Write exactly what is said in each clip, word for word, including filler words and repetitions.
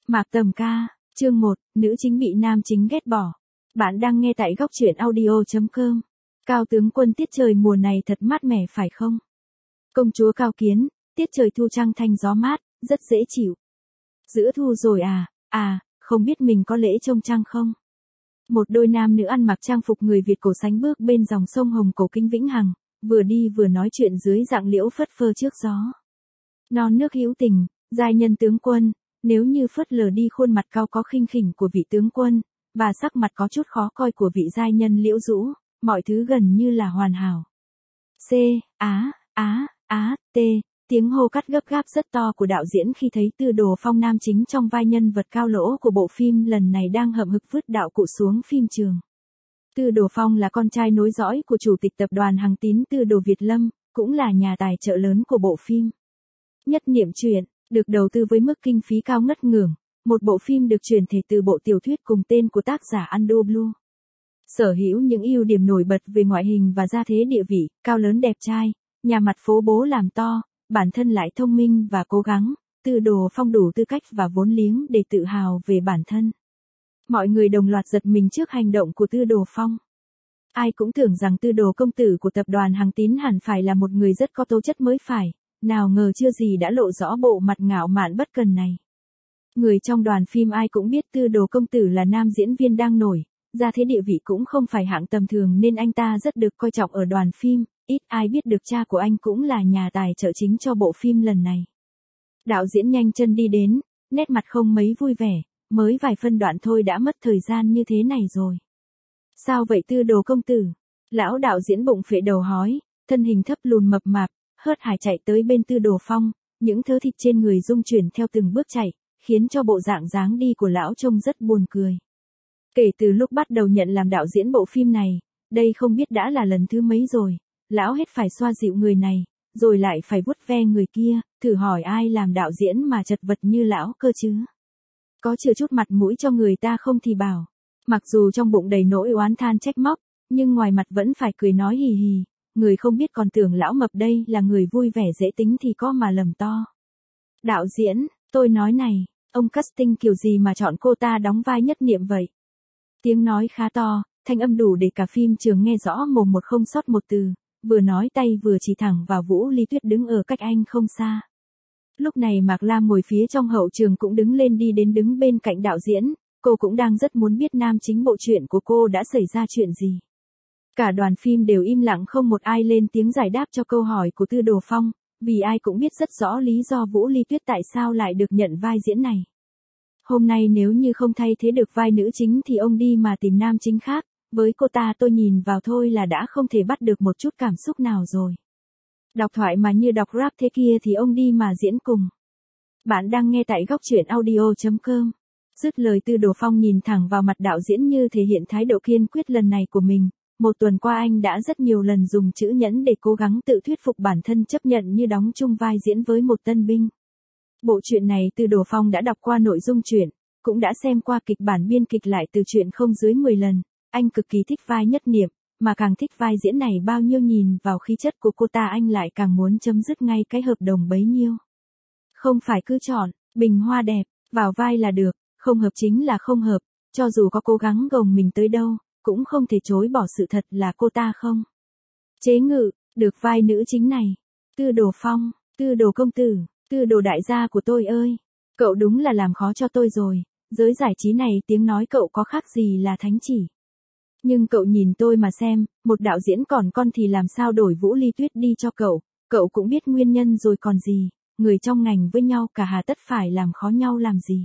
Mạc Tầm Ca, chương một, nữ chính bị nam chính ghét bỏ. Bạn đang nghe tại góc truyện audio chấm com. Cao tướng quân, tiết trời mùa này thật mát mẻ phải không? Công chúa Cao Kiến, tiết trời thu trăng thanh gió mát, rất dễ chịu. Giữa thu rồi à, à, không biết mình có lễ trông trăng không? Một đôi nam nữ ăn mặc trang phục người Việt cổ sánh bước bên dòng sông Hồng cổ kính vĩnh hằng, vừa đi vừa nói chuyện dưới dạng liễu phất phơ trước gió. Non nước hữu tình, giai nhân tướng quân, nếu như phớt lờ đi khuôn mặt cao có khinh khỉnh của vị tướng quân, và sắc mặt có chút khó coi của vị giai nhân liễu dũ, mọi thứ gần như là hoàn hảo. C, á, á, á, t, tiếng hô cắt gấp gáp rất to của đạo diễn khi thấy Tư Đồ Phong nam chính trong vai nhân vật cao lỗ của bộ phim lần này đang hậm hực vứt đạo cụ xuống phim trường. Tư Đồ Phong là con trai nối dõi của chủ tịch tập đoàn Hằng Tín Tư Đồ Việt Lâm, cũng là nhà tài trợ lớn của bộ phim. Nhất niệm truyện, được đầu tư với mức kinh phí cao ngất ngưởng, một bộ phim được chuyển thể từ bộ tiểu thuyết cùng tên của tác giả Ando Blue. Sở hữu những ưu điểm nổi bật về ngoại hình và gia thế địa vị, cao lớn đẹp trai, nhà mặt phố bố làm to, bản thân lại thông minh và cố gắng, Tư Đồ Phong đủ tư cách và vốn liếng để tự hào về bản thân. Mọi người đồng loạt giật mình trước hành động của Tư Đồ Phong. Ai cũng tưởng rằng Tư Đồ công tử của tập đoàn Hằng Tín hẳn phải là một người rất có tố chất mới phải, nào ngờ chưa gì đã lộ rõ bộ mặt ngạo mạn bất cần này. Người trong đoàn phim ai cũng biết Tư Đồ công tử là nam diễn viên đang nổi, gia thế địa vị cũng không phải hạng tầm thường nên anh ta rất được coi trọng ở đoàn phim, ít ai biết được cha của anh cũng là nhà tài trợ chính cho bộ phim lần này. Đạo diễn nhanh chân đi đến, nét mặt không mấy vui vẻ, mới vài phân đoạn thôi đã mất thời gian như thế này rồi. Sao vậy Tư Đồ công tử? Lão đạo diễn bụng phệ đầu hói, thân hình thấp lùn mập mạp, hớt hải chạy tới bên Tư Đồ Phong, những thớ thịt trên người rung chuyển theo từng bước chạy, khiến cho bộ dạng dáng đi của lão trông rất buồn cười. Kể từ lúc bắt đầu nhận làm đạo diễn bộ phim này, đây không biết đã là lần thứ mấy rồi, lão hết phải xoa dịu người này, rồi lại phải vuốt ve người kia, thử hỏi ai làm đạo diễn mà chật vật như lão cơ chứ. Có chừa chút mặt mũi cho người ta không thì bảo. Mặc dù trong bụng đầy nỗi oán than trách móc, nhưng ngoài mặt vẫn phải cười nói hì hì, người không biết còn tưởng lão mập đây là người vui vẻ dễ tính thì có mà lầm to. Đạo diễn, tôi nói này, ông casting kiểu gì mà chọn cô ta đóng vai Nhất Niệm vậy? Tiếng nói khá to, thanh âm đủ để cả phim trường nghe rõ mồm một không sót một từ, vừa nói tay vừa chỉ thẳng vào Vũ Ly Tuyết đứng ở cách anh không xa. Lúc này Mạc Lam ngồi phía trong hậu trường cũng đứng lên đi đến đứng bên cạnh đạo diễn, cô cũng đang rất muốn biết nam chính bộ truyện của cô đã xảy ra chuyện gì. Cả đoàn phim đều im lặng không một ai lên tiếng giải đáp cho câu hỏi của Tư Đồ Phong, vì ai cũng biết rất rõ lý do Vũ Ly Tuyết tại sao lại được nhận vai diễn này. Hôm nay nếu như không thay thế được vai nữ chính thì ông đi mà tìm nam chính khác, với cô ta tôi nhìn vào thôi là đã không thể bắt được một chút cảm xúc nào rồi. Đọc thoại mà như đọc rap thế kia thì ông đi mà diễn cùng. Bạn đang nghe tại góc truyện audio chấm com. Dứt lời Tư Đồ Phong nhìn thẳng vào mặt đạo diễn như thể hiện thái độ kiên quyết lần này của mình. Một tuần qua anh đã rất nhiều lần dùng chữ nhẫn để cố gắng tự thuyết phục bản thân chấp nhận như đóng chung vai diễn với một tân binh. Bộ truyện này Tư Đồ Phong đã đọc qua nội dung truyện, cũng đã xem qua kịch bản biên kịch lại từ truyện không dưới mười lần. Anh cực kỳ thích vai Nhất Niệm, mà càng thích vai diễn này bao nhiêu nhìn vào khí chất của cô ta anh lại càng muốn chấm dứt ngay cái hợp đồng bấy nhiêu. Không phải cứ chọn, bình hoa đẹp, vào vai là được, không hợp chính là không hợp, cho dù có cố gắng gồng mình tới đâu, cũng không thể chối bỏ sự thật là cô ta không chế ngự được vai nữ chính này. Tư Đồ Phong, Tư Đồ công tử, Tư Đồ đại gia của tôi ơi, cậu đúng là làm khó cho tôi rồi, giới giải trí này tiếng nói cậu có khác gì là thánh chỉ. Nhưng cậu nhìn tôi mà xem, một đạo diễn còn con thì làm sao đổi Vũ Ly Tuyết đi cho cậu, cậu cũng biết nguyên nhân rồi còn gì, người trong ngành với nhau cả hà tất phải làm khó nhau làm gì.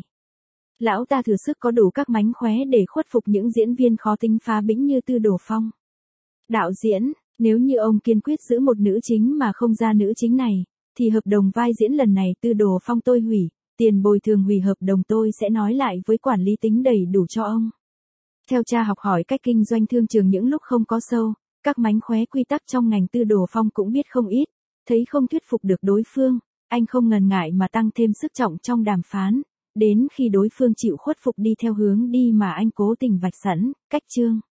Lão ta thừa sức có đủ các mánh khóe để khuất phục những diễn viên khó tính phá bĩnh như Tư Đồ Phong. Đạo diễn, nếu như ông kiên quyết giữ một nữ chính mà không ra nữ chính này, thì hợp đồng vai diễn lần này Tư Đồ Phong tôi hủy, tiền bồi thường hủy hợp đồng tôi sẽ nói lại với quản lý tính đầy đủ cho ông. Theo cha học hỏi cách kinh doanh thương trường những lúc không có sâu, các mánh khóe quy tắc trong ngành Tư Đồ Phong cũng biết không ít, thấy không thuyết phục được đối phương, anh không ngần ngại mà tăng thêm sức trọng trong đàm phán. Đến khi đối phương chịu khuất phục đi theo hướng đi mà anh cố tình vạch sẵn, cách chương.